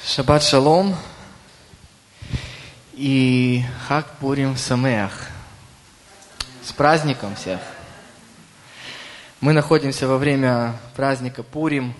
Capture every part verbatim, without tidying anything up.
Шаббат шалом и Хаг Пурим Самеах. С праздником всех! Мы находимся во время праздника Пурим,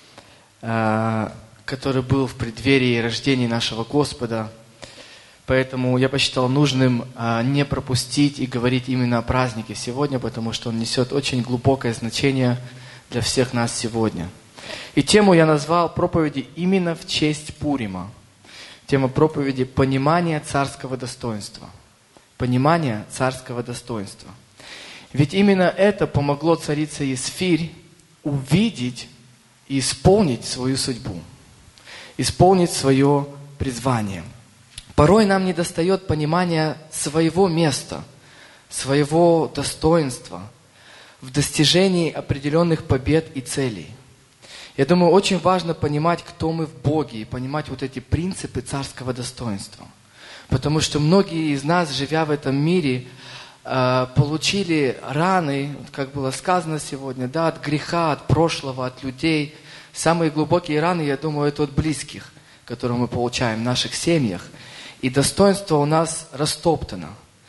который был в преддверии рождения нашего Господа. Поэтому я посчитал нужным не пропустить и говорить именно о празднике сегодня, потому что он несет очень глубокое значение для всех нас сегодня. И тему я назвал проповеди именно в честь Пурима. Тема проповеди «Понимание царского достоинства». Понимание царского достоинства. Ведь именно это помогло царице Есфирь увидеть и исполнить свою судьбу. Исполнить свое призвание. Порой нам недостает понимания своего места, своего достоинства в достижении определенных побед и целей. Я думаю, очень важно понимать, кто мы в Боге, и понимать вот эти принципы царского достоинства. Потому что многие из нас, живя в этом мире, получили раны, как было сказано сегодня, да, от греха, от прошлого, от людей. Самые глубокие раны, я думаю, это от близких, которые мы получаем в наших семьях. И достоинство у нас растоптано.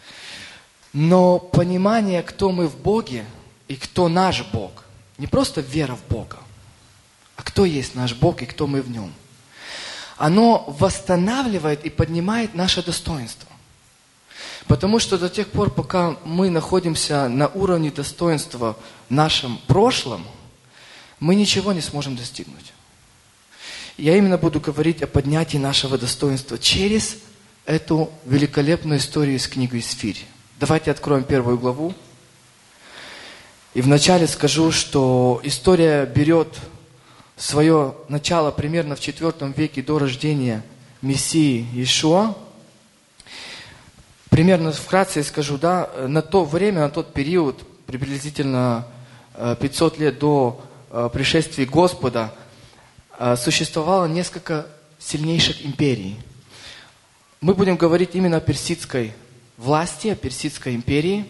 Но понимание, кто мы в Боге и кто наш Бог, не просто вера в Бога, а кто есть наш Бог и кто мы в Нем, оно восстанавливает и поднимает наше достоинство. Потому что до тех пор, пока мы находимся на уровне достоинства в нашем прошлом, мы ничего не сможем достигнуть. Я именно буду говорить о поднятии нашего достоинства через эту великолепную историю из книги Есфирь. Давайте откроем первую главу. И вначале скажу, что история берет свое начало примерно в четвёртом веке до рождения Мессии Иешуа. Примерно вкратце скажу, да, на то время, на тот период, приблизительно пятьсот лет до пришествия Господа, существовало несколько сильнейших империй. Мы будем говорить именно о персидской власти, о персидской империи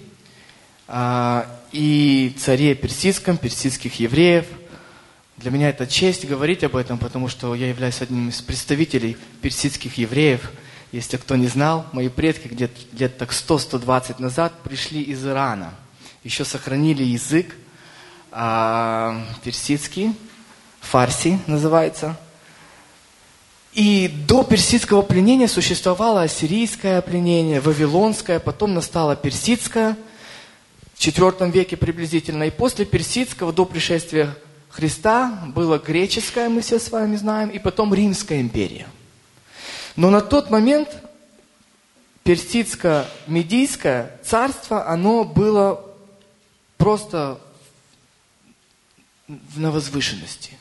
и царе персидском, персидских евреев. Для меня это честь говорить об этом, потому что я являюсь одним из представителей персидских евреев. Если кто не знал, мои предки где-то лет так сто - сто двадцать назад пришли из Ирана. Еще сохранили язык а, персидский, фарси называется. И до персидского пленения существовало ассирийское пленение, вавилонское, потом настало персидское в четвёртом веке приблизительно. И после персидского, до пришествия Христа, было греческое, мы все с вами знаем, и потом Римская империя. Но на тот момент персидско-медийское царство, оно было просто на возвышенности.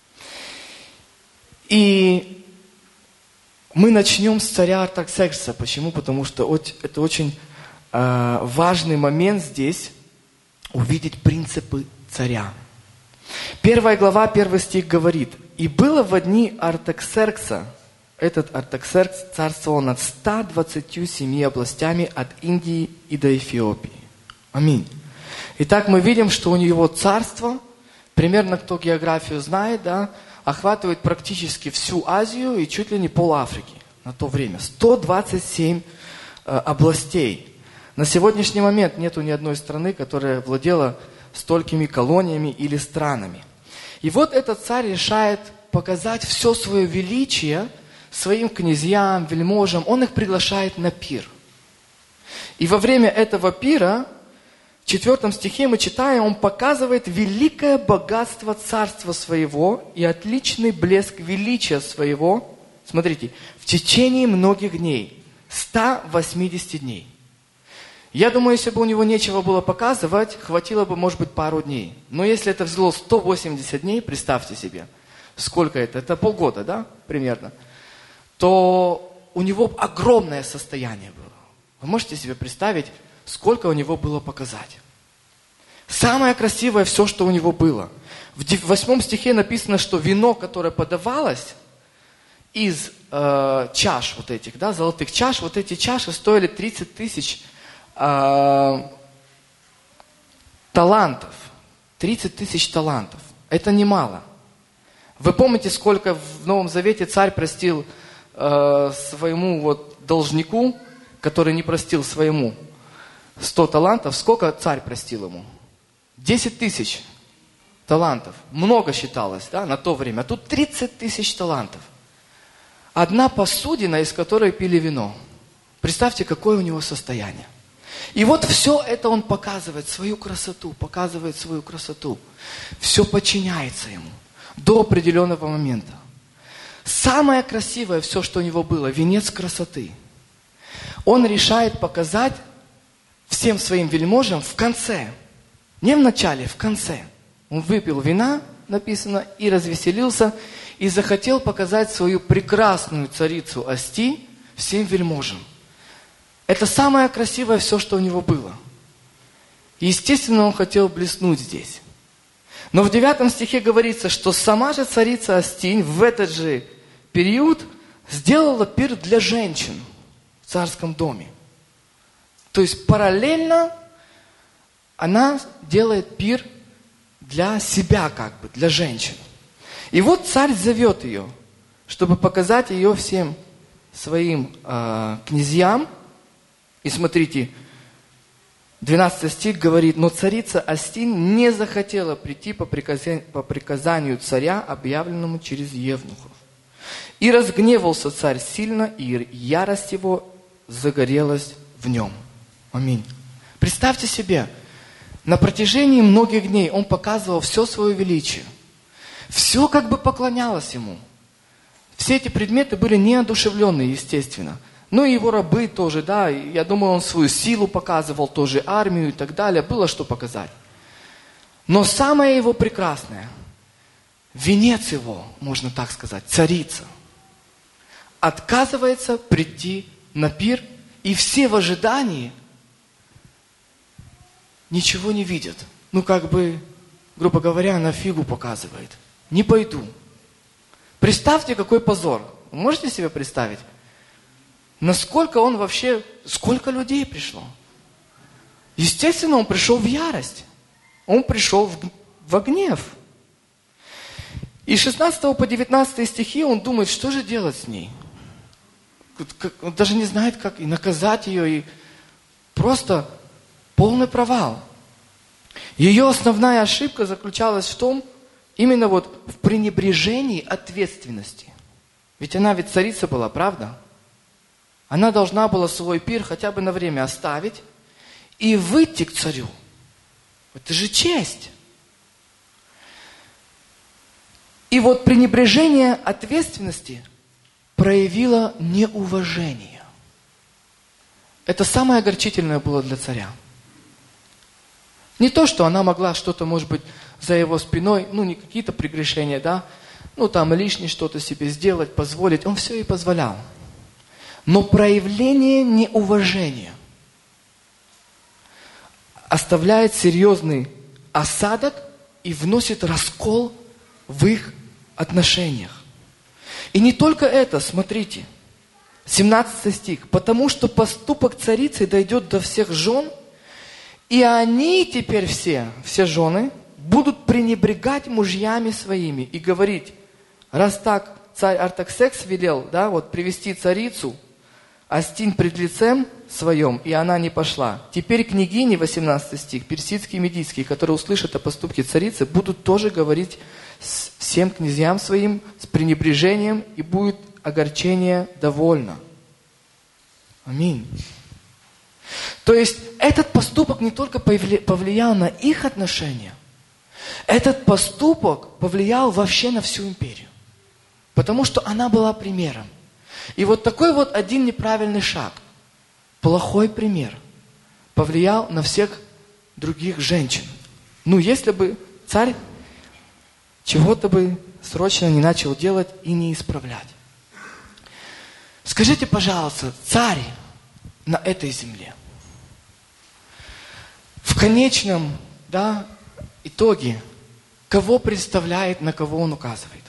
И мы начнем с царя Артаксеркса. Почему? Потому что это очень э, важный момент здесь увидеть принципы царя. Первая глава, первый стих говорит: «И было во дни Артаксеркса». Этот Артаксеркс царствовал над ста двадцатью семью областями от Индии и до Эфиопии. Аминь. Итак, мы видим, что у него царство, примерно кто географию знает, да, охватывает практически всю Азию и чуть ли не пол Африки на то время. сто двадцать семь э, областей. На сегодняшний момент нету ни одной страны, которая владела столькими колониями или странами. И вот этот царь решает показать все свое величие своим князьям, вельможам. Он их приглашает на пир. И во время этого пира, в четвёртом стихе мы читаем, он показывает великое богатство царства своего и отличный блеск величия своего. Смотрите, в течение многих дней, ста восьмидесяти дней. Я думаю, если бы у него нечего было показывать, хватило бы, может быть, пару дней. Но если это взяло сто восемьдесят дней, представьте себе, сколько это? Это полгода, да, примерно. То у него огромное состояние было. Вы можете себе представить, сколько у него было показать? Самое красивое все, что у него было. В восьмом стихе написано, что вино, которое подавалось из э, чаш вот этих, да, золотых чаш, вот эти чаши стоили тридцать тысяч э, талантов. тридцать тысяч талантов. Это немало. Вы помните, сколько в Новом Завете царь простил э, своему вот должнику, который не простил своему сто талантов? Сколько царь простил ему? Десять тысяч талантов. Много считалось, да, на то время. А тут тридцать тысяч талантов. Одна посудина, из которой пили вино. Представьте, какое у него состояние. И вот все это он показывает, свою красоту, показывает свою красоту. Все подчиняется ему до определенного момента. Самое красивое все, что у него было, венец красоты. Он решает показать всем своим вельможам в конце. Не в начале, в конце. Он выпил вина, написано, и развеселился, и захотел показать свою прекрасную царицу Асти всем вельможам. Это самое красивое все, что у него было. И, естественно, он хотел блеснуть здесь. Но в девятом стихе говорится, что сама же царица Астинь в этот же период сделала пир для женщин в царском доме. То есть параллельно она делает пир для себя, как бы, для женщин. И вот царь зовет ее, чтобы показать ее всем своим э, князьям. И смотрите, двенадцатый стих говорит: «Но царица Астинь не захотела прийти по приказанию, по приказанию царя, объявленному через евнухов. И разгневался царь сильно, и ярость его загорелась в нем». Аминь. Представьте себе, на протяжении многих дней он показывал все свое величие. Все как бы поклонялось ему. Все эти предметы были неодушевленные, естественно. Ну и его рабы тоже, да, я думаю, он свою силу показывал, тоже армию и так далее, было что показать. Но самое его прекрасное, венец его, можно так сказать, царица, отказывается прийти на пир, и все в ожидании ничего не видят. Ну как бы, грубо говоря, она фигу показывает. Не пойду. Представьте, какой позор. Вы можете себе представить? Насколько он вообще, сколько людей пришло? Естественно, он пришел в ярость. Он пришел в, в гнев. И с шестнадцатого по девятнадцатый стихи он думает, что же делать с ней. Он даже не знает, как и наказать ее. И просто полный провал. Ее основная ошибка заключалась в том, именно вот в пренебрежении ответственности. Ведь она ведь царица была, правда? Она должна была свой пир хотя бы на время оставить и выйти к царю. Это же честь. И вот пренебрежение ответственности проявило неуважение. Это самое огорчительное было для царя. Не то, что она могла что-то, может быть, за его спиной, ну, не какие-то прегрешения, да, ну, там лишнее что-то себе сделать, позволить. Он все ей позволял. Но проявление неуважения оставляет серьезный осадок и вносит раскол в их отношениях. И не только это, смотрите, семнадцатый стих. «Потому что поступок царицы дойдет до всех жен, и они теперь все, все жены, будут пренебрегать мужьями своими и говорить: раз так царь Артаксеркс велел, да, вот привести царицу Астинь пред лицем своем, и она не пошла. Теперь княгини», восемнадцатый стих, персидские и медийские, которые услышат о поступке царицы, будут тоже говорить всем князьям своим с пренебрежением, и будет огорчение довольно. Аминь. То есть этот поступок не только повлиял на их отношения, этот поступок повлиял вообще на всю империю. Потому что она была примером. И вот такой вот один неправильный шаг, плохой пример, повлиял на всех других женщин. Ну, если бы царь чего-то бы срочно не начал делать и не исправлять. Скажите, пожалуйста, царь на этой земле, в конечном, да, итоге, кого представляет, на кого он указывает?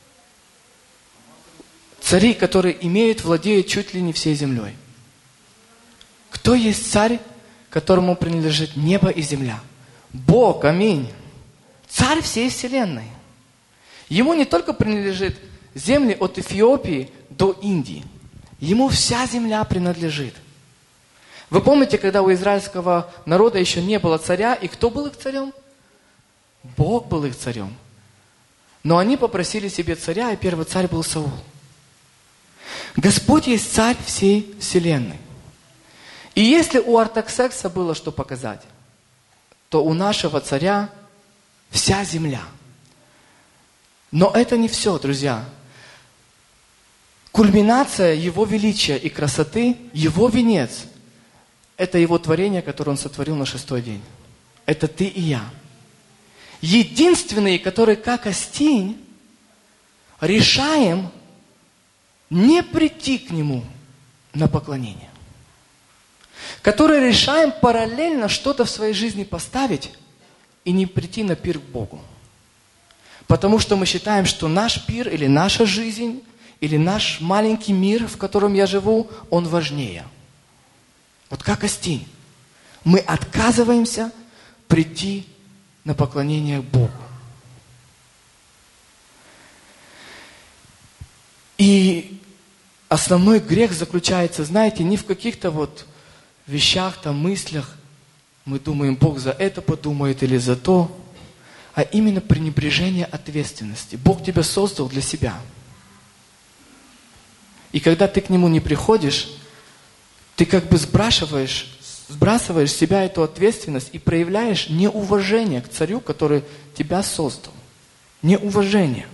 Цари, которые имеют, владеют чуть ли не всей землей. Кто есть царь, которому принадлежит небо и земля? Бог, аминь. Царь всей вселенной. Ему не только принадлежит земли от Эфиопии до Индии. Ему вся земля принадлежит. Вы помните, когда у израильского народа еще не было царя, и кто был их царем? Бог был их царем. Но они попросили себе царя, и первый царь был Саул. Господь есть царь всей вселенной. И если у Артаксеркса было что показать, то у нашего царя вся земля. Но это не все, друзья. Кульминация Его величия и красоты, Его венец, это Его творение, которое Он сотворил на шестой день. Это ты и я. Единственные, которые как Остинь, решаем не прийти к Нему на поклонение. Которые решаем параллельно что-то в своей жизни поставить и не прийти на пир к Богу. Потому что мы считаем, что наш пир или наша жизнь, или наш маленький мир, в котором я живу, он важнее. Вот как Остинь. Мы отказываемся прийти на поклонение Богу. И основной грех заключается, знаете, не в каких-то вот вещах, там, мыслях. Мы думаем, Бог за это подумает или за то. А именно пренебрежение ответственности. Бог тебя создал для себя. И когда ты к Нему не приходишь, ты как бы сбрасываешь, сбрасываешь с себя эту ответственность и проявляешь неуважение к Царю, который тебя создал. Неуважение.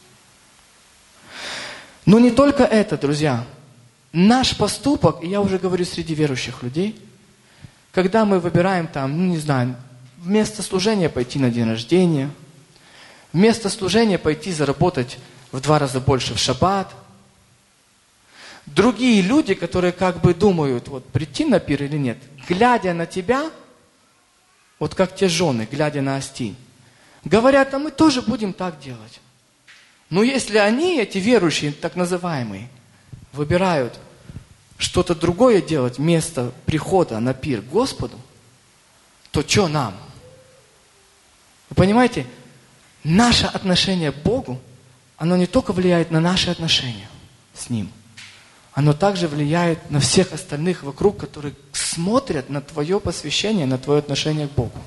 Но не только это, друзья. Наш поступок, и я уже говорю среди верующих людей, когда мы выбираем там, ну не знаю, вместо служения пойти на день рождения, вместо служения пойти заработать в два раза больше в шаббат. Другие люди, которые как бы думают, вот прийти на пир или нет, глядя на тебя, вот как те жены, глядя на Остинь, говорят, а мы тоже будем так делать. Но если они, эти верующие, так называемые, выбирают что-то другое делать вместо прихода на пир к Господу, то что нам? Вы понимаете, наше отношение к Богу, оно не только влияет на наши отношения с Ним, оно также влияет на всех остальных вокруг, которые смотрят на твое посвящение, на твое отношение к Богу.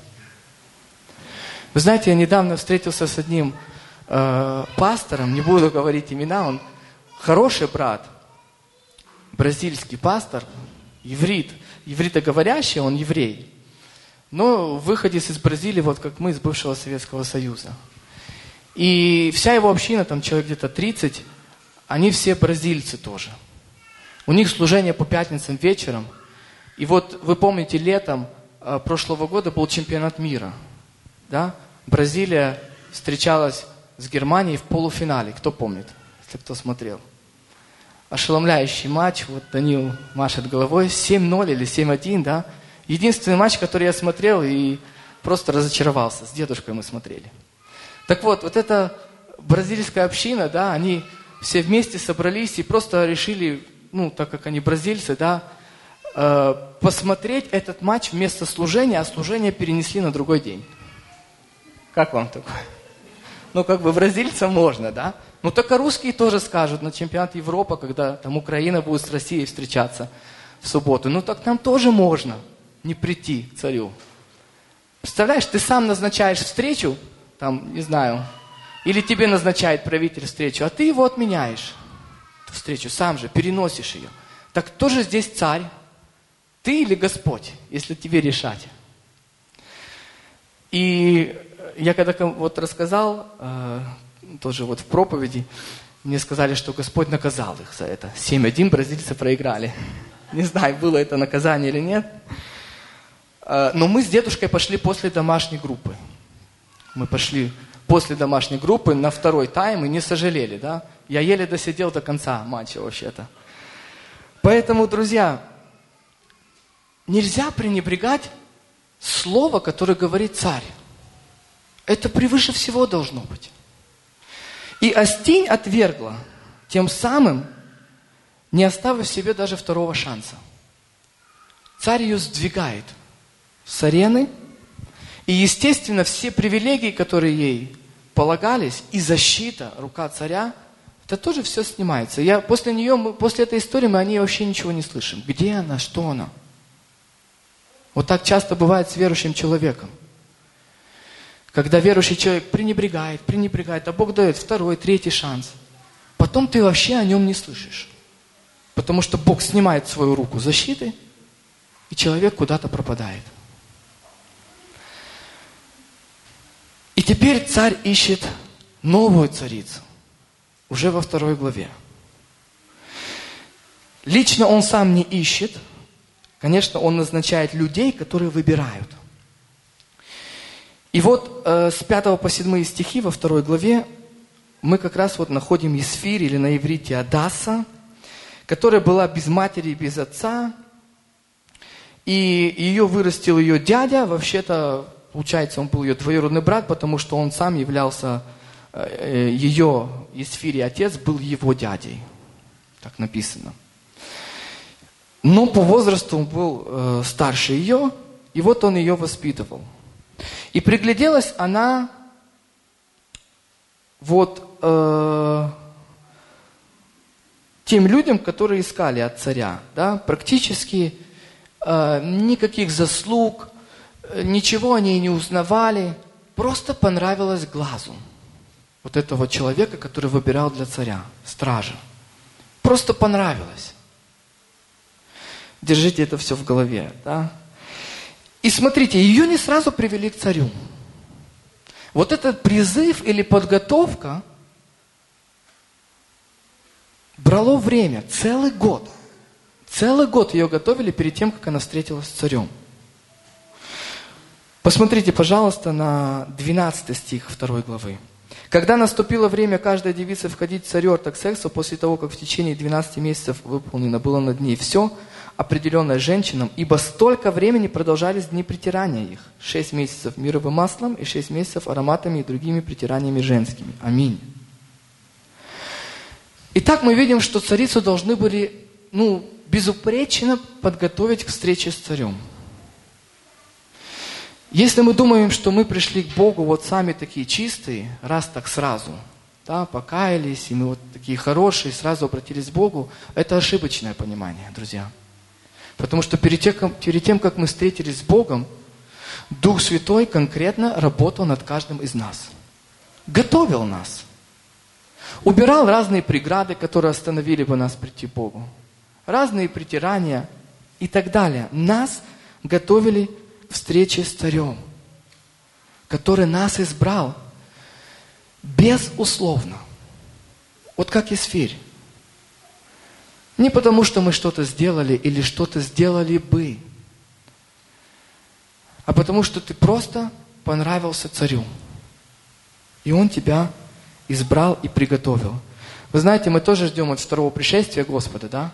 Вы знаете, я недавно встретился с одним э, пастором, не буду говорить имена, он хороший брат, бразильский пастор, иврит, ивритоговорящий, он еврей. Но выходец из Бразилии, вот как мы, из бывшего Советского Союза. И вся его община, там человек где-то тридцать, они все бразильцы тоже. У них служение по пятницам вечером. И вот вы помните, летом э, прошлого года был чемпионат мира. Да? Бразилия встречалась с Германией в полуфинале. Кто помнит, если кто смотрел? Ошеломляющий матч. Вот Данил машет головой. семь ноль или семь один, да? Единственный матч, который я смотрел и просто разочаровался. С дедушкой мы смотрели. Так вот, вот эта бразильская община, да, они все вместе собрались и просто решили, ну, так как они бразильцы, да, э, посмотреть этот матч вместо служения, а служение перенесли на другой день. Как вам такое? Ну, как бы бразильцам можно, да? Ну, только русские тоже скажут на чемпионат Европы, когда там Украина будет с Россией встречаться в субботу. Ну, так нам тоже можно не прийти к царю. Представляешь, ты сам назначаешь встречу, там, не знаю, или тебе назначает правитель встречу, а ты его отменяешь, эту встречу, сам же переносишь ее. Так кто же здесь царь? Ты или Господь, если тебе решать? И я когда вот рассказал, э, тоже вот в проповеди, мне сказали, что Господь наказал их за это. семь один бразильцы проиграли. Не знаю, было это наказание или нет. Но мы с дедушкой пошли после домашней группы. Мы пошли после домашней группы на второй тайм и не сожалели, да? Я еле досидел до конца матча вообще-то. Поэтому, друзья, нельзя пренебрегать слово, которое говорит царь. Это превыше всего должно быть. И Остинь отвергла, тем самым не оставив себе даже второго шанса. Царь ее сдвигает с арены, и, естественно, все привилегии, которые ей полагались, и защита, рука царя, это тоже все снимается. Я, после нее, мы, после этой истории мы о ней вообще ничего не слышим. Где она, что она? Вот так часто бывает с верующим человеком. Когда верующий человек пренебрегает, пренебрегает, а Бог дает второй, третий шанс. Потом ты вообще о нем не слышишь. Потому что Бог снимает свою руку защиты, и человек куда-то пропадает. И теперь царь ищет новую царицу. Уже во второй главе. Лично он сам не ищет. Конечно, он назначает людей, которые выбирают. И вот э, с пятого по седьмые стихи во второй главе мы как раз вот находим Есфирь, или на иврите Адасса, которая была без матери и без отца. И ее вырастил ее дядя. Вообще-то, получается, он был ее двоюродный брат, потому что он сам являлся, э, ее, Есфирь, отец, был его дядей. Так написано. Но по возрасту он был э, старше ее, и вот он ее воспитывал. И пригляделась она вот э, тем людям, которые искали от царя. Да? Практически э, никаких заслуг, ничего о ней не узнавали. Просто понравилось глазу вот этого человека, который выбирал для царя, стража. Просто понравилось. Держите это все в голове. Да? И смотрите, ее не сразу привели к царю. Вот этот призыв или подготовка брало время, целый год. Целый год ее готовили перед тем, как она встретилась с царем. Посмотрите, пожалуйста, на двенадцатый стих второй главы. «Когда наступило время каждой девицы входить в царю Артаксерксу, после того, как в течение двенадцати месяцев выполнено было над ней все, определенное женщинам, ибо столько времени продолжались дни притирания их. Шесть месяцев мировым маслом и шесть месяцев ароматами и другими притираниями женскими. Аминь». Итак, мы видим, что царицу должны были, ну, безупречно подготовить к встрече с царем. Если мы думаем, что мы пришли к Богу вот сами такие чистые, раз так сразу, да, покаялись, и мы вот такие хорошие, сразу обратились к Богу, это ошибочное понимание, друзья. Потому что перед тем, перед тем, как мы встретились с Богом, Дух Святой конкретно работал над каждым из нас. Готовил нас. Убирал разные преграды, которые остановили бы нас прийти к Богу. Разные притирания и так далее. Нас готовили к встрече с царем, который нас избрал безусловно. Вот как Есфирь. Не потому, что мы что-то сделали или что-то сделали бы, а потому, что ты просто понравился царю. И он тебя избрал и приготовил. Вы знаете, мы тоже ждем от второго пришествия Господа, да?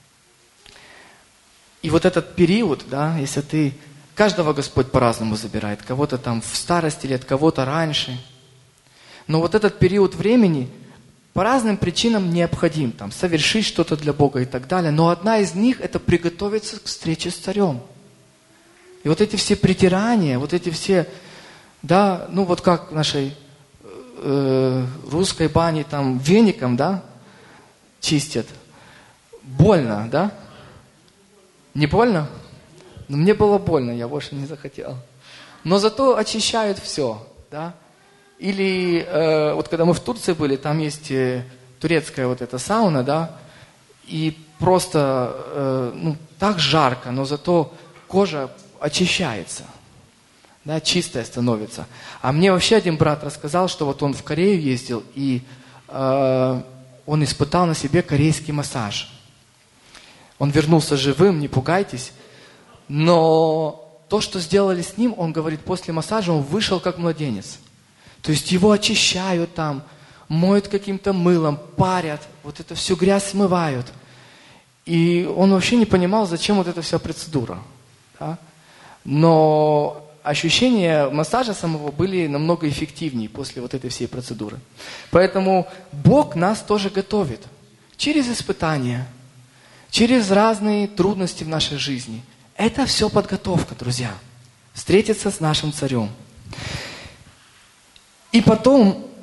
И вот этот период, да, если ты... Каждого Господь по-разному забирает. Кого-то там в старости лет, кого-то раньше. Но вот этот период времени по разным причинам необходим. Там, совершить что-то для Бога и так далее. Но одна из них – это приготовиться к встрече с царем. И вот эти все притирания, вот эти все, да, ну вот как в нашей э, русской бане там веником, да, чистят. Больно, да? Не больно? Но мне было больно, я больше не захотел. Но зато очищают все, да? Или э, вот когда мы в Турции были, там есть э, турецкая вот эта сауна, да? И просто, э, ну, так жарко, но зато кожа очищается, да, чистая становится. А мне вообще один брат рассказал, что вот он в Корею ездил, и э, он испытал на себе корейский массаж. Он вернулся живым, не пугайтесь. Но то, что сделали с ним, он говорит, после массажа он вышел как младенец. То есть его очищают там, моют каким-то мылом, парят, вот эту всю грязь смывают. И он вообще не понимал, зачем вот эта вся процедура. Да? Но ощущения массажа самого были намного эффективнее после вот этой всей процедуры. Поэтому Бог нас тоже готовит. Через испытания, через разные трудности в нашей жизни. Это все подготовка, друзья. Встретиться с нашим царем. И потом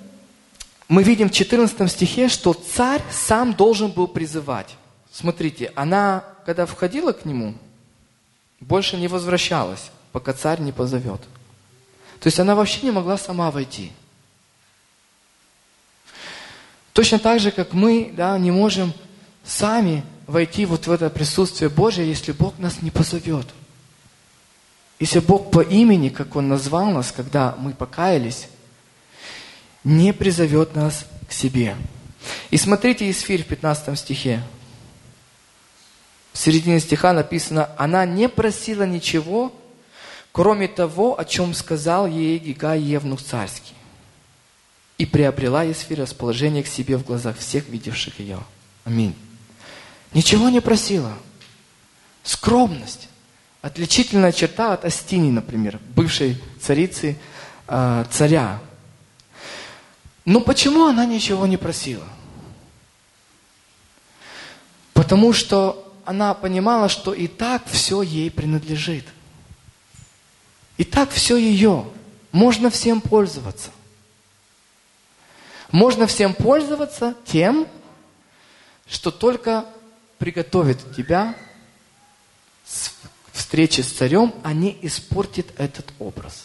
мы видим в четырнадцатом стихе, что царь сам должен был призывать. Смотрите, она, когда входила к нему, больше не возвращалась, пока царь не позовет. То есть она вообще не могла сама войти. Точно так же, как мы, да, не можем сами войти вот в это присутствие Божие, если Бог нас не позовет. Если Бог по имени, как Он назвал нас, когда мы покаялись, не призовет нас к себе. И смотрите Исфирь в пятнадцатом стихе. В середине стиха написано: «Она не просила ничего, кроме того, о чем сказал ей Гигай Евнух царский. И приобрела Исфирь расположение к себе в глазах всех, видевших ее». Аминь. Ничего не просила. Скромность. Отличительная черта от Астини, например, бывшей царицы, э, царя. Но почему она ничего не просила? Потому что она понимала, что и так все ей принадлежит. И так все ее. Можно всем пользоваться. Можно всем пользоваться тем, что только приготовит тебя к встрече с царем, а не испортит этот образ.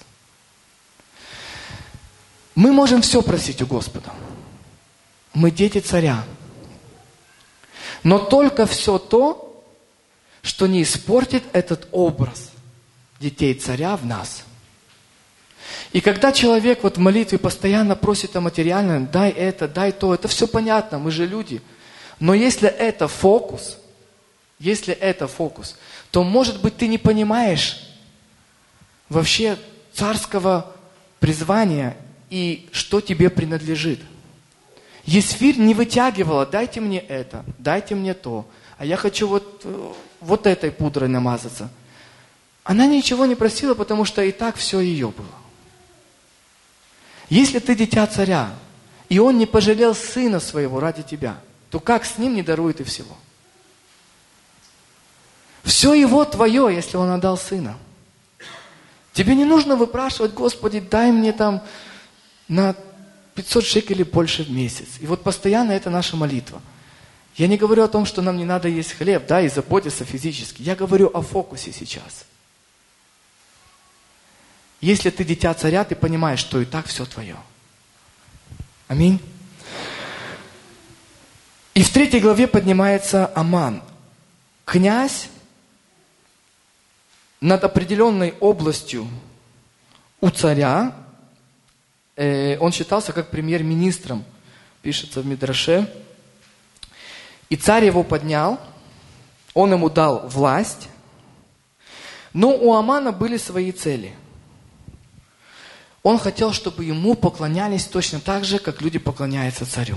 Мы можем все просить у Господа. Мы дети царя. Но только все то, что не испортит этот образ детей царя в нас. И когда человек вот в молитве постоянно просит о материальном, дай это, дай то, это все понятно, мы же люди. Но если это фокус, если это фокус, то, может быть, ты не понимаешь вообще царского призвания и что тебе принадлежит. Исфирь не вытягивала: дайте мне это, дайте мне то, а я хочу вот, вот этой пудрой намазаться. Она ничего не просила, потому что и так все ее было. Если ты дитя царя, и он не пожалел сына своего ради тебя, то как с ним не дарует и всего? Все его твое, если он отдал сына. Тебе не нужно выпрашивать: Господи, дай мне там на пятьсот шекелей больше в месяц. И вот постоянно это наша молитва. Я не говорю о том, что нам не надо есть хлеб, да, и заботиться физически. Я говорю о фокусе сейчас. Если ты дитя царя, ты понимаешь, что и так все твое. Аминь. И в третьей главе поднимается Аман. Князь над определенной областью у царя, э, он считался как премьер-министром, пишется в Мидраше. И царь его поднял, он ему дал власть, но у Амана были свои цели. Он хотел, чтобы ему поклонялись точно так же, как люди поклоняются царю.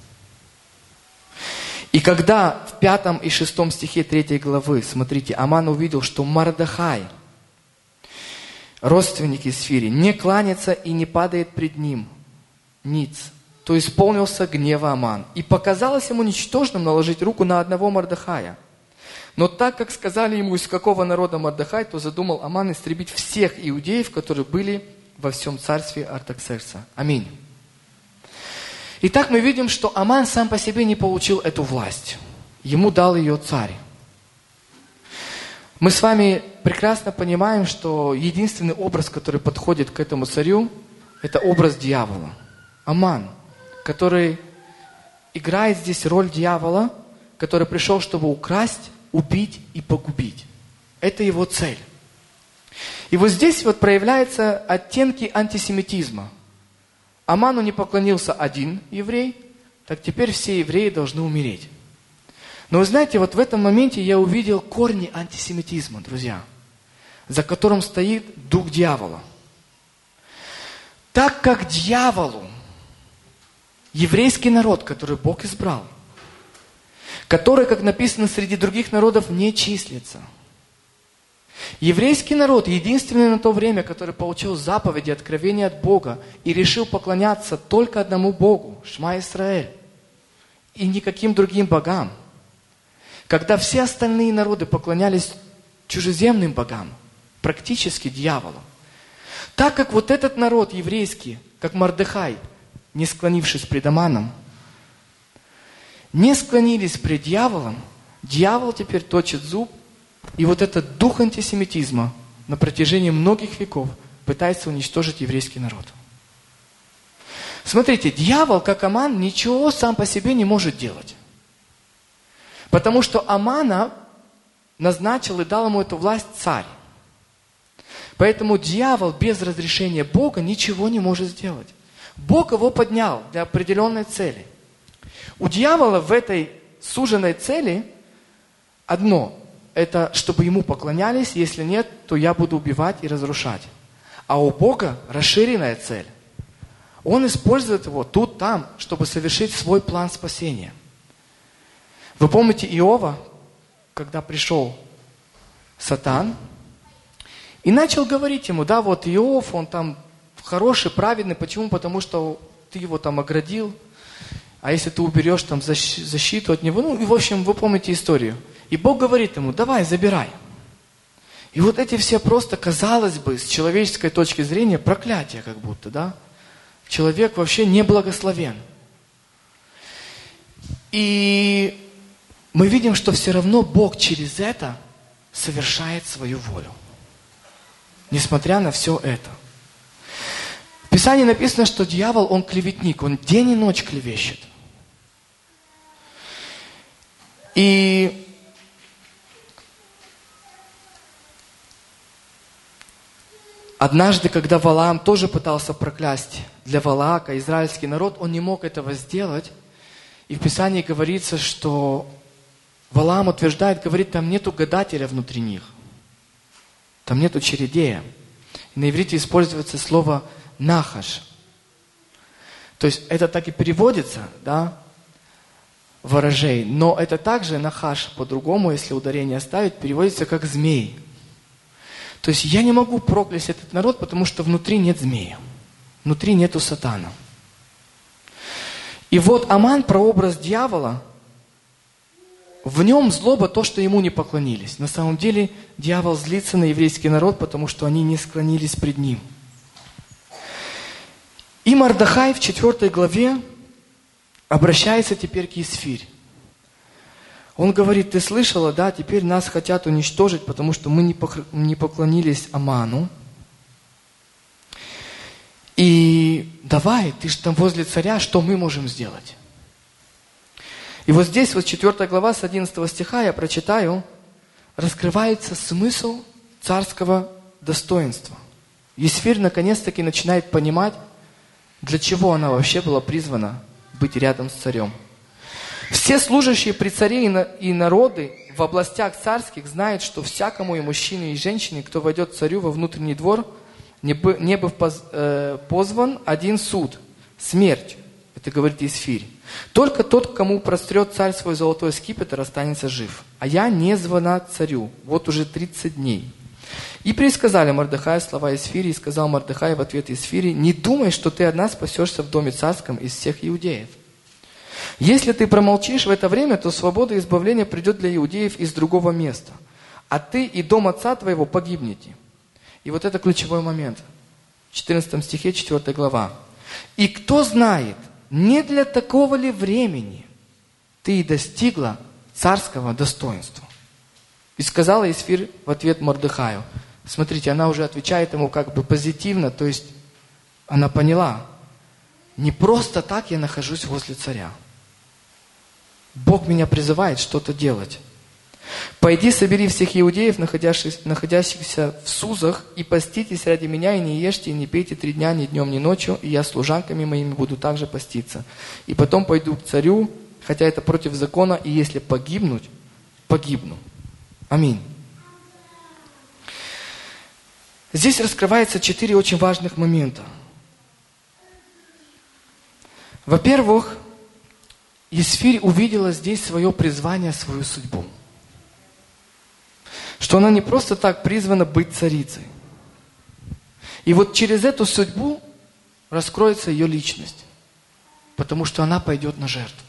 И когда в пятом и шестом стихе третьей главы, смотрите, Аман увидел, что Мордехай, родственник Исфири, не кланяется и не падает пред ним ниц, то исполнился гнева Аман. И показалось ему ничтожным наложить руку на одного Мордехая. Но так как сказали ему, из какого народа Мордехай, то задумал Аман истребить всех иудеев, которые были во всем царстве Артаксеркса. Аминь. Итак, мы видим, что Аман сам по себе не получил эту власть. Ему дал ее царь. Мы с вами прекрасно понимаем, что единственный образ, который подходит к этому царю, это образ дьявола. Аман, который играет здесь роль дьявола, который пришел, чтобы украсть, убить и погубить. Это его цель. И вот здесь вот проявляются оттенки антисемитизма. Аману не поклонился один еврей, так теперь все евреи должны умереть. Но вы знаете, вот в этом моменте я увидел корни антисемитизма, друзья, за которым стоит дух дьявола. Так как дьяволу еврейский народ, который Бог избрал, который, как написано, среди других народов не числится. Еврейский народ, единственный на то время, который получил заповеди, откровения от Бога и решил поклоняться только одному Богу, Шма Исраэль, и никаким другим богам. Когда все остальные народы поклонялись чужеземным богам, практически дьяволу. Так как вот этот народ еврейский, как Мордехай, не склонившись пред Аманом, не склонились пред дьяволом, дьявол теперь точит зуб, и вот этот дух антисемитизма на протяжении многих веков пытается уничтожить еврейский народ. Смотрите, дьявол, как Аман, ничего сам по себе не может делать. Потому что Амана назначил и дал ему эту власть царь. Поэтому дьявол без разрешения Бога ничего не может сделать. Бог его поднял для определенной цели. У дьявола в этой суженной цели одно – это чтобы ему поклонялись, если нет, то я буду убивать и разрушать. А у Бога расширенная цель. Он использует его тут, там, чтобы совершить свой план спасения. Вы помните Иова, когда пришел Сатан и начал говорить ему, да, вот Иов, он там хороший, праведный. Почему? Потому что ты его там оградил, а если ты уберешь там защиту от него, ну, и в общем, вы помните историю. И Бог говорит ему, давай, забирай. И вот эти все просто, казалось бы, с человеческой точки зрения, проклятия как будто, да? Человек вообще не благословен. И мы видим, что все равно Бог через это совершает свою волю. Несмотря на все это. В Писании написано, что дьявол, он клеветник, он день и ночь клевещет. И однажды, когда Валаам тоже пытался проклясть для Валаака израильский народ, он не мог этого сделать. И в Писании говорится, что Валаам утверждает, говорит, там нету гадателя внутри них. Там нету чередея. И на иврите используется слово «нахаш». То есть это так и переводится, да, ворожей. Но это также «нахаш» по-другому, если ударение оставить, переводится как «змей». То есть я не могу проклясть этот народ, потому что внутри нет змея. Внутри нету сатана. И вот Аман, прообраз дьявола, в нем злоба то, что ему не поклонились. На самом деле дьявол злится на еврейский народ, потому что они не склонились пред ним. И Мордехай в четвёртой главе обращается теперь к Есфирь. Он говорит, ты слышала, да, теперь нас хотят уничтожить, потому что мы не поклонились Аману. И давай, ты же там возле царя, что мы можем сделать? И вот здесь, вот четвёртая глава, с одиннадцатого стиха, я прочитаю, раскрывается смысл царского достоинства. Есфирь наконец-таки начинает понимать, для чего она вообще была призвана быть рядом с царем. Все служащие при царе и народы в областях царских знают, что всякому и мужчине, и женщине, кто войдет царю во внутренний двор, не быв позван один суд – смерть. Это говорит Есфирь. Только тот, кому прострет царь свой золотой скипетр, останется жив. А я не звана царю, вот уже тридцать дней. И пересказали Мордехаю слова Есфири, и сказал Мордехай в ответ Есфири, не думай, что ты одна спасешься в доме царском из всех иудеев. Если ты промолчишь в это время, то свобода и избавление придет для иудеев из другого места. А ты и дом отца твоего погибнете. И вот это ключевой момент. В четырнадцатом стихе, четвёртая глава. И кто знает, не для такого ли времени ты и достигла царского достоинства? И сказала Есфирь в ответ Мордехаю. Смотрите, она уже отвечает ему как бы позитивно, то есть она поняла. Не просто так я нахожусь возле царя. Бог меня призывает что-то делать. Пойди, собери всех иудеев, находящихся, находящихся в Сузах, и поститесь ради меня, и не ешьте, и не пейте три дня, ни днем, ни ночью, и я с служанками моими буду также поститься. И потом пойду к царю, хотя это против закона, и если погибнуть, погибну. Аминь. Здесь раскрывается четыре очень важных момента. Во-первых, Есфирь увидела здесь свое призвание, свою судьбу. Что она не просто так призвана быть царицей. И вот через эту судьбу раскроется ее личность. Потому что она пойдет на жертву.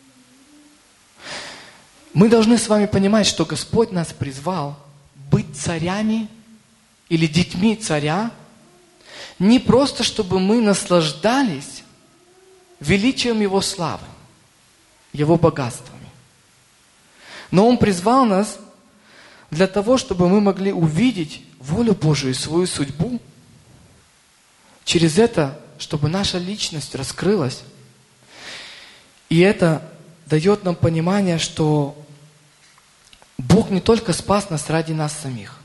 Мы должны с вами понимать, что Господь нас призвал быть царями или детьми царя, не просто чтобы мы наслаждались величием Его славы, Его богатствами. Но Он призвал нас для того, чтобы мы могли увидеть волю Божию и свою судьбу. Через это, чтобы наша личность раскрылась. И это дает нам понимание, что Бог не только спас нас ради нас самих.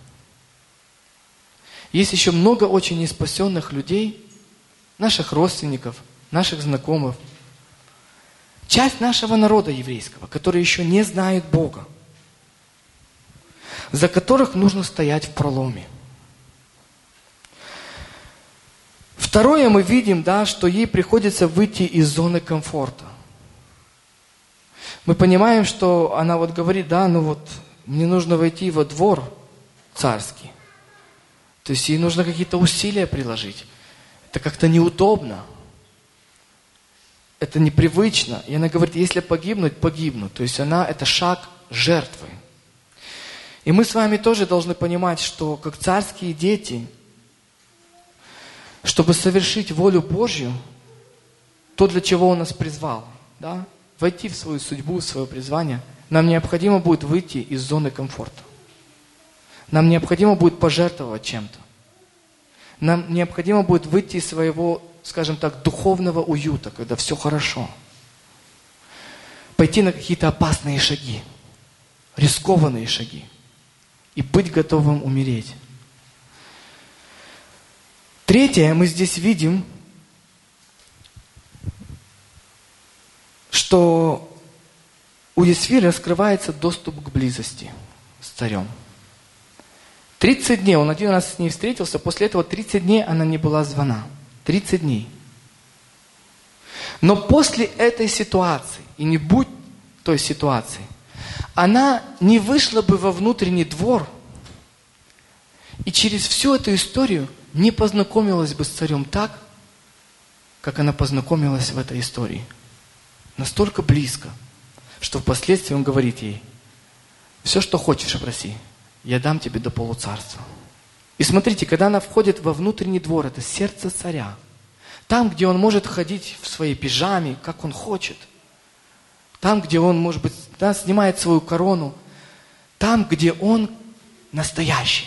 Есть еще много очень неспасенных людей, наших родственников, наших знакомых, часть нашего народа еврейского, которые еще не знают Бога, за которых нужно стоять в проломе. Второе, мы видим, да, что ей приходится выйти из зоны комфорта. Мы понимаем, что она вот говорит, да, ну вот, мне нужно войти во двор царский. То есть ей нужно какие-то усилия приложить. Это как-то неудобно. Это непривычно. И она говорит, если погибнуть, погибну. То есть она, это шаг жертвы. И мы с вами тоже должны понимать, что как царские дети, чтобы совершить волю Божью, то, для чего Он нас призвал, да, войти в свою судьбу, в свое призвание, нам необходимо будет выйти из зоны комфорта. Нам необходимо будет пожертвовать чем-то. Нам необходимо будет выйти из своего, скажем так, духовного уюта, когда все хорошо. Пойти на какие-то опасные шаги, рискованные шаги. И быть готовым умереть. Третье, мы здесь видим, что у Есфирь раскрывается доступ к близости с царем. тридцать дней, он один раз с ней встретился, после этого тридцать дней она не была звана. тридцать дней. Но после этой ситуации, и не будь той ситуации, она не вышла бы во внутренний двор и через всю эту историю не познакомилась бы с царем так, как она познакомилась в этой истории. Настолько близко, что впоследствии он говорит ей, все, что хочешь, проси, я дам тебе до полуцарства. И смотрите, когда она входит во внутренний двор, это сердце царя, там, где он может ходить в своей пижаме, как он хочет, там, где он, может быть, да, снимает свою корону, там, где он настоящий.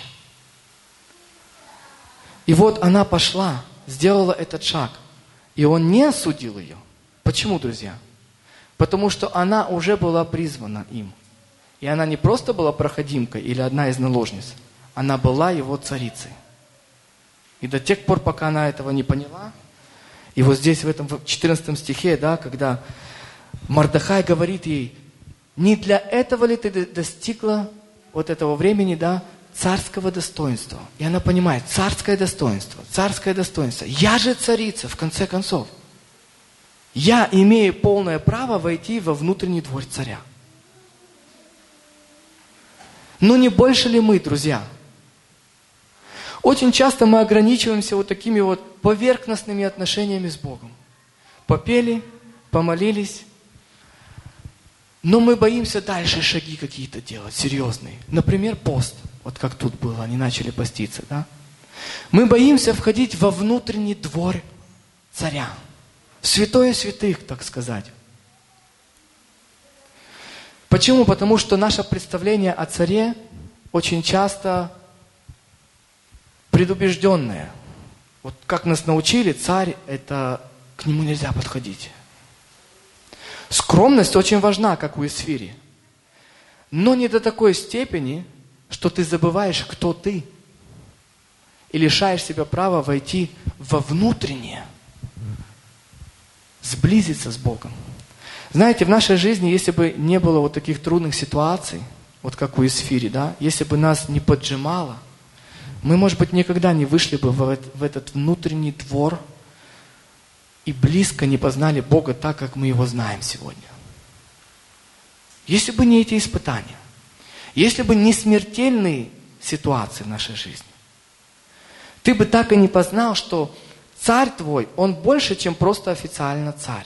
И вот она пошла, сделала этот шаг, и он не осудил ее. Почему, друзья? Потому что она уже была призвана им. И она не просто была проходимкой или одна из наложниц, она была его царицей. И до тех пор, пока она этого не поняла, и вот здесь в этом четырнадцатом стихе, да, когда Мордехай говорит ей, не для этого ли ты достигла вот этого времени, да, царского достоинства. И она понимает, царское достоинство, царское достоинство. Я же царица, в конце концов. Я имею полное право войти во внутренний двор царя. Но не больше ли мы, друзья? Очень часто мы ограничиваемся вот такими вот поверхностными отношениями с Богом. Попели, помолились, но мы боимся дальше шаги какие-то делать, серьезные. Например, пост. Вот как тут было, они начали поститься, да? Мы боимся входить во внутренний двор царя. В святое святых, так сказать. Почему? Потому что наше представление о царе очень часто предубежденное. Вот как нас научили, царь, это к нему нельзя подходить. Скромность очень важна, как у Есфири. Но не до такой степени, что ты забываешь, кто ты. И лишаешь себя права войти во внутреннее. Сблизиться с Богом. Знаете, в нашей жизни, если бы не было вот таких трудных ситуаций, вот как у Есфири, да, если бы нас не поджимало, мы, может быть, никогда не вышли бы в этот, в этот внутренний двор и близко не познали Бога так, как мы Его знаем сегодня. Если бы не эти испытания, если бы не смертельные ситуации в нашей жизни, ты бы так и не познал, что царь твой, он больше, чем просто официально царь.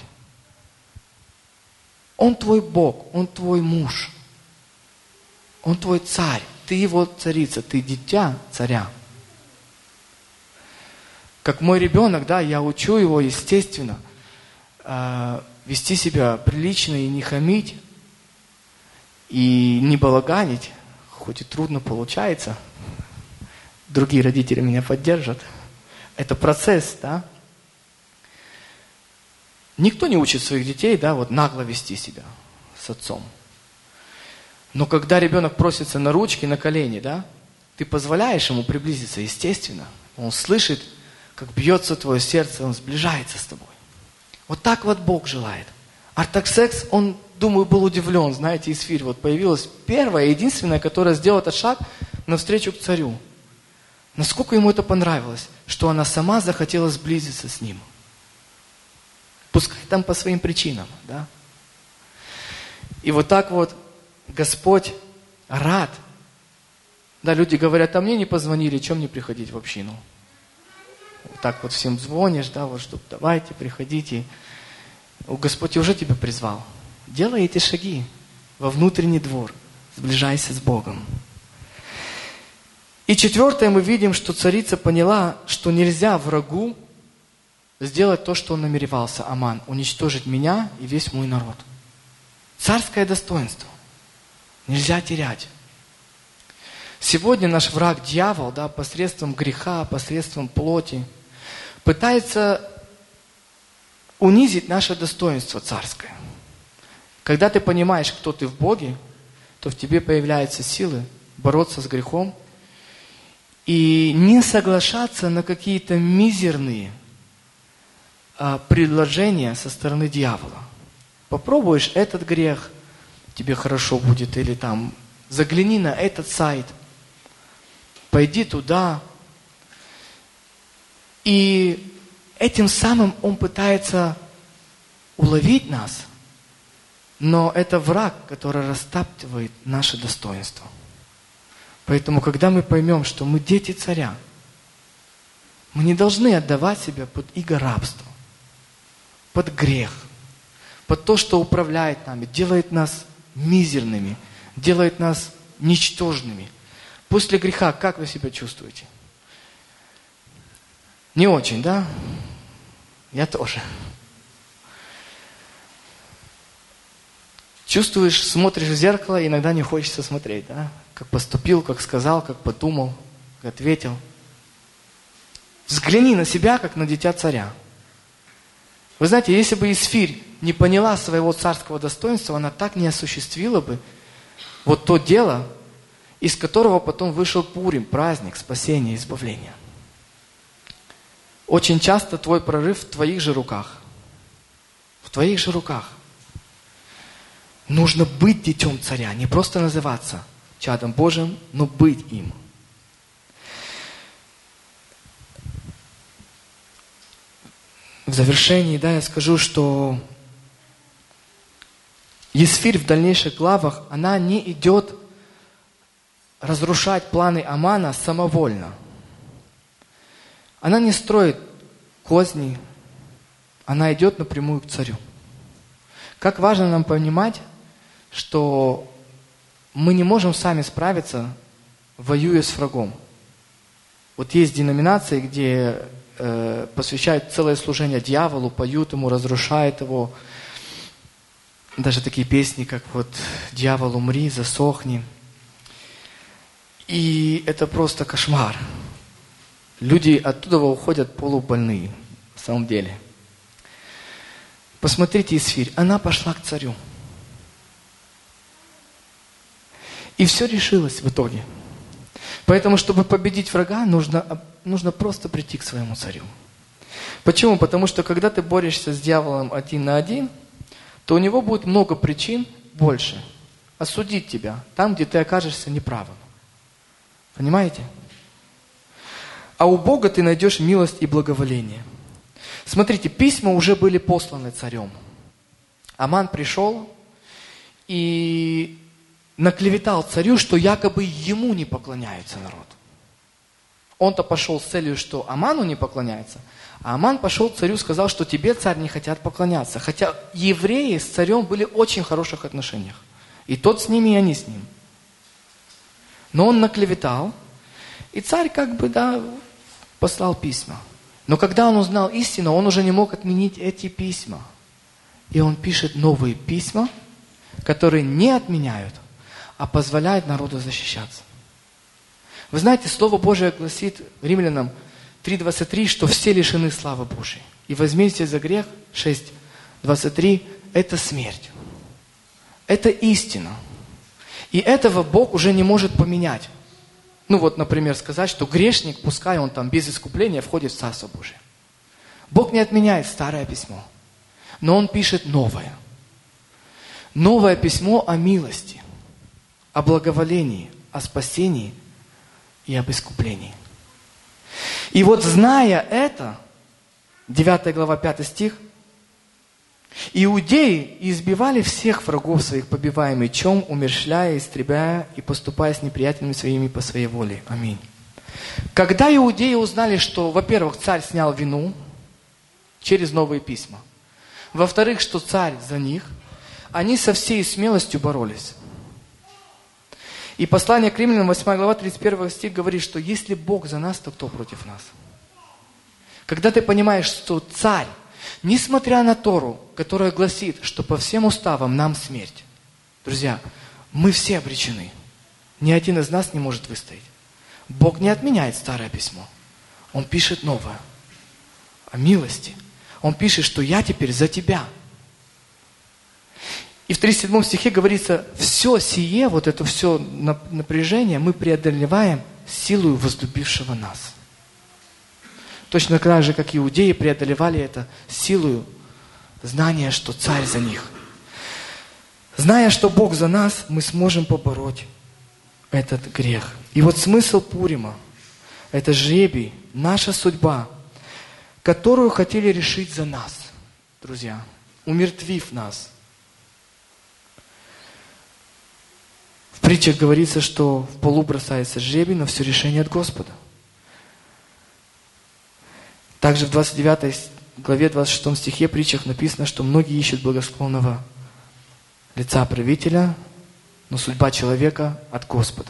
Он твой Бог, он твой муж, он твой царь, ты его царица, ты дитя царя. Как мой ребенок, да, я учу его, естественно, э, вести себя прилично и не хамить, и не балаганить, хоть и трудно получается. Другие родители меня поддержат. Это процесс, да? Никто не учит своих детей, да, вот нагло вести себя с отцом. Но когда ребенок просится на ручки, на колени, да, ты позволяешь ему приблизиться, естественно. Он слышит, как бьется твое сердце, он сближается с тобой. Вот так вот Бог желает. Артаксеркс, он, думаю, был удивлен, знаете, Исфирь вот появилась первая, единственная, которая сделала этот шаг навстречу к царю. Насколько ему это понравилось, что она сама захотела сблизиться с ним. Пускай там по своим причинам, да. И вот так вот Господь рад. Да, люди говорят, а мне не позвонили, чем мне приходить в общину? Вот так вот всем звонишь, да, вот, чтобы давайте, приходите. Господь уже тебя призвал. Делай эти шаги во внутренний двор. Сближайся с Богом. И четвертое, мы видим, что царица поняла, что нельзя врагу сделать то, что он намеревался, Аман, уничтожить меня и весь мой народ. Царское достоинство. Нельзя терять. Сегодня наш враг, дьявол, да, посредством греха, посредством плоти, пытается унизить наше достоинство царское. Когда ты понимаешь, кто ты в Боге, то в тебе появляются силы бороться с грехом и не соглашаться на какие-то мизерные а, предложения со стороны дьявола. Попробуешь этот грех, тебе хорошо будет, или там загляни на этот сайт, пойди туда. И этим самым он пытается уловить нас, но это враг, который растаптывает наше достоинство. Поэтому, когда мы поймем, что мы дети царя, мы не должны отдавать себя под иго рабства, под грех, под то, что управляет нами, делает нас мизерными, делает нас ничтожными. После греха как вы себя чувствуете? Не очень, да? Я тоже. Чувствуешь, смотришь в зеркало, и иногда не хочется смотреть, да? Как поступил, как сказал, как подумал, как ответил. Взгляни на себя, как на дитя царя. Вы знаете, если бы Исфирь не поняла своего царского достоинства, она так не осуществила бы вот то дело, из которого потом вышел Пурим, праздник спасения и избавления. Очень часто твой прорыв в твоих же руках. В твоих же руках. Нужно быть детем царя, не просто называться чадом Божьим, но быть им. В завершении, да, я скажу, что Исфирь в дальнейших главах, она не идет разрушать планы Амана самовольно. Она не строит козни, она идет напрямую к царю. Как важно нам понимать, что мы не можем сами справиться, воюя с врагом. Вот есть деноминации, где э, посвящают целое служение дьяволу, поют ему, разрушают его. Даже такие песни, как вот «Дьявол, умри, засохни». И это просто кошмар. Люди оттуда уходят полубольные, в самом деле. Посмотрите, Исфирь, она пошла к царю. И все решилось в итоге. Поэтому, чтобы победить врага, нужно, нужно просто прийти к своему царю. Почему? Потому что, когда ты борешься с дьяволом один на один, то у него будет много причин больше осудить тебя там, где ты окажешься неправым. Понимаете? А у Бога ты найдешь милость и благоволение. Смотрите, письма уже были посланы царем. Аман пришел и наклеветал царю, что якобы ему не поклоняется народ. Он-то пошел с целью, что Аману не поклоняется, а Аман пошел к царю и сказал, что тебе, царь, не хотят поклоняться. Хотя евреи с царем были в очень хороших отношениях. И тот с ними, и они с ним. Но он наклеветал, и царь как бы, да, послал письма. Но когда он узнал истину, он уже не мог отменить эти письма. И Он пишет новые письма, которые не отменяют, а позволяют народу защищаться. Вы знаете, Слово Божие гласит Римлянам три двадцать три, что все лишены славы Божией. И возмездие за грех, шесть двадцать три, это смерть. Это истина. И этого Бог уже не может поменять. Ну вот, например, сказать, что грешник, пускай он там без искупления входит в Царство Божие. Бог не отменяет старое письмо, но Он пишет новое. Новое письмо о милости, о благоволении, о спасении и об искуплении. И вот зная это, девятая глава, пятый стих, иудеи избивали всех врагов своих, побивая мечом, умерщвляя, истребляя и поступая с неприятелями своими по своей воле. Аминь. Когда иудеи узнали, что, во-первых, царь снял вину через новые письма, во-вторых, что царь за них, они со всей смелостью боролись. И послание к Римлянам, восьмая глава, тридцать первый стих говорит, что если Бог за нас, то кто против нас? Когда ты понимаешь, что царь, несмотря на Тору, которая гласит, что по всем уставам нам смерть, друзья, мы все обречены. Ни один из нас не может выстоять. Бог не отменяет старое письмо. Он пишет новое. О милости. Он пишет, что я теперь за тебя. И в тридцать седьмом стихе говорится, все сие, вот это все напряжение мы преодолеваем силою возлюбившего нас. Точно так же, как иудеи преодолевали это силою знания, что царь за них. Зная, что Бог за нас, мы сможем побороть этот грех. И вот смысл Пурима – это жребий, наша судьба, которую хотели решить за нас, друзья, умертвив нас. В притчах говорится, что в полу бросается жребий, но все решение от Господа. Также в двадцать девятой главе, двадцать шестом стихе притчах написано, что многие ищут благосклонного лица правителя, но судьба человека от Господа.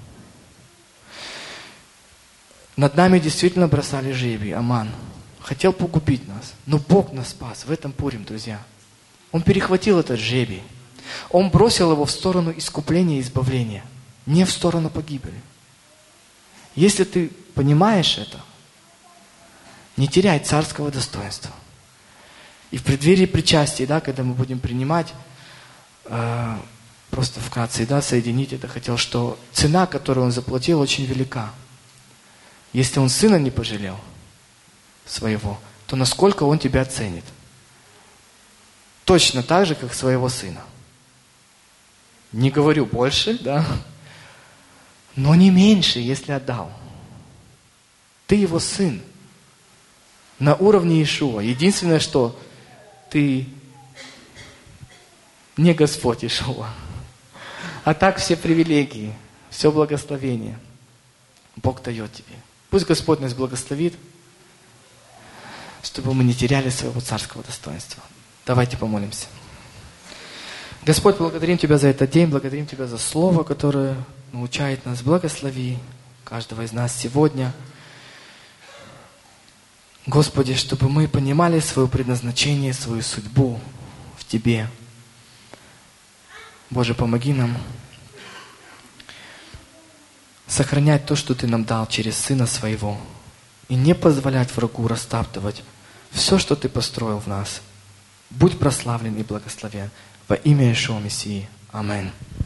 Над нами действительно бросали жребий, Аман. Хотел погубить нас, но Бог нас спас. В этом Пурим, друзья. Он перехватил этот жребий. Он бросил его в сторону искупления и избавления, не в сторону погибели. Если ты понимаешь это, не теряй царского достоинства. И в преддверии причастия, да, когда мы будем принимать, э, просто вкратце, да, соединить это, хотел, что цена, которую он заплатил, очень велика. Если он сына не пожалел своего, то насколько он тебя ценит? Точно так же, как своего сына. Не говорю больше, да, но не меньше, если отдал. Ты его сын. На уровне Иешуа. Единственное, что ты не Господь Иешуа. А так все привилегии, все благословение Бог дает тебе. Пусть Господь нас благословит, чтобы мы не теряли своего царского достоинства. Давайте помолимся. Господь, благодарим Тебя за этот день, благодарим Тебя за Слово, которое научает нас. Благослови каждого из нас сегодня. Господи, чтобы мы понимали свое предназначение, свою судьбу в Тебе. Боже, помоги нам сохранять то, что Ты нам дал через Сына Своего, и не позволять врагу растаптывать все, что Ты построил в нас. Будь прославлен и благословен во имя Иешуа Мессии. Аминь.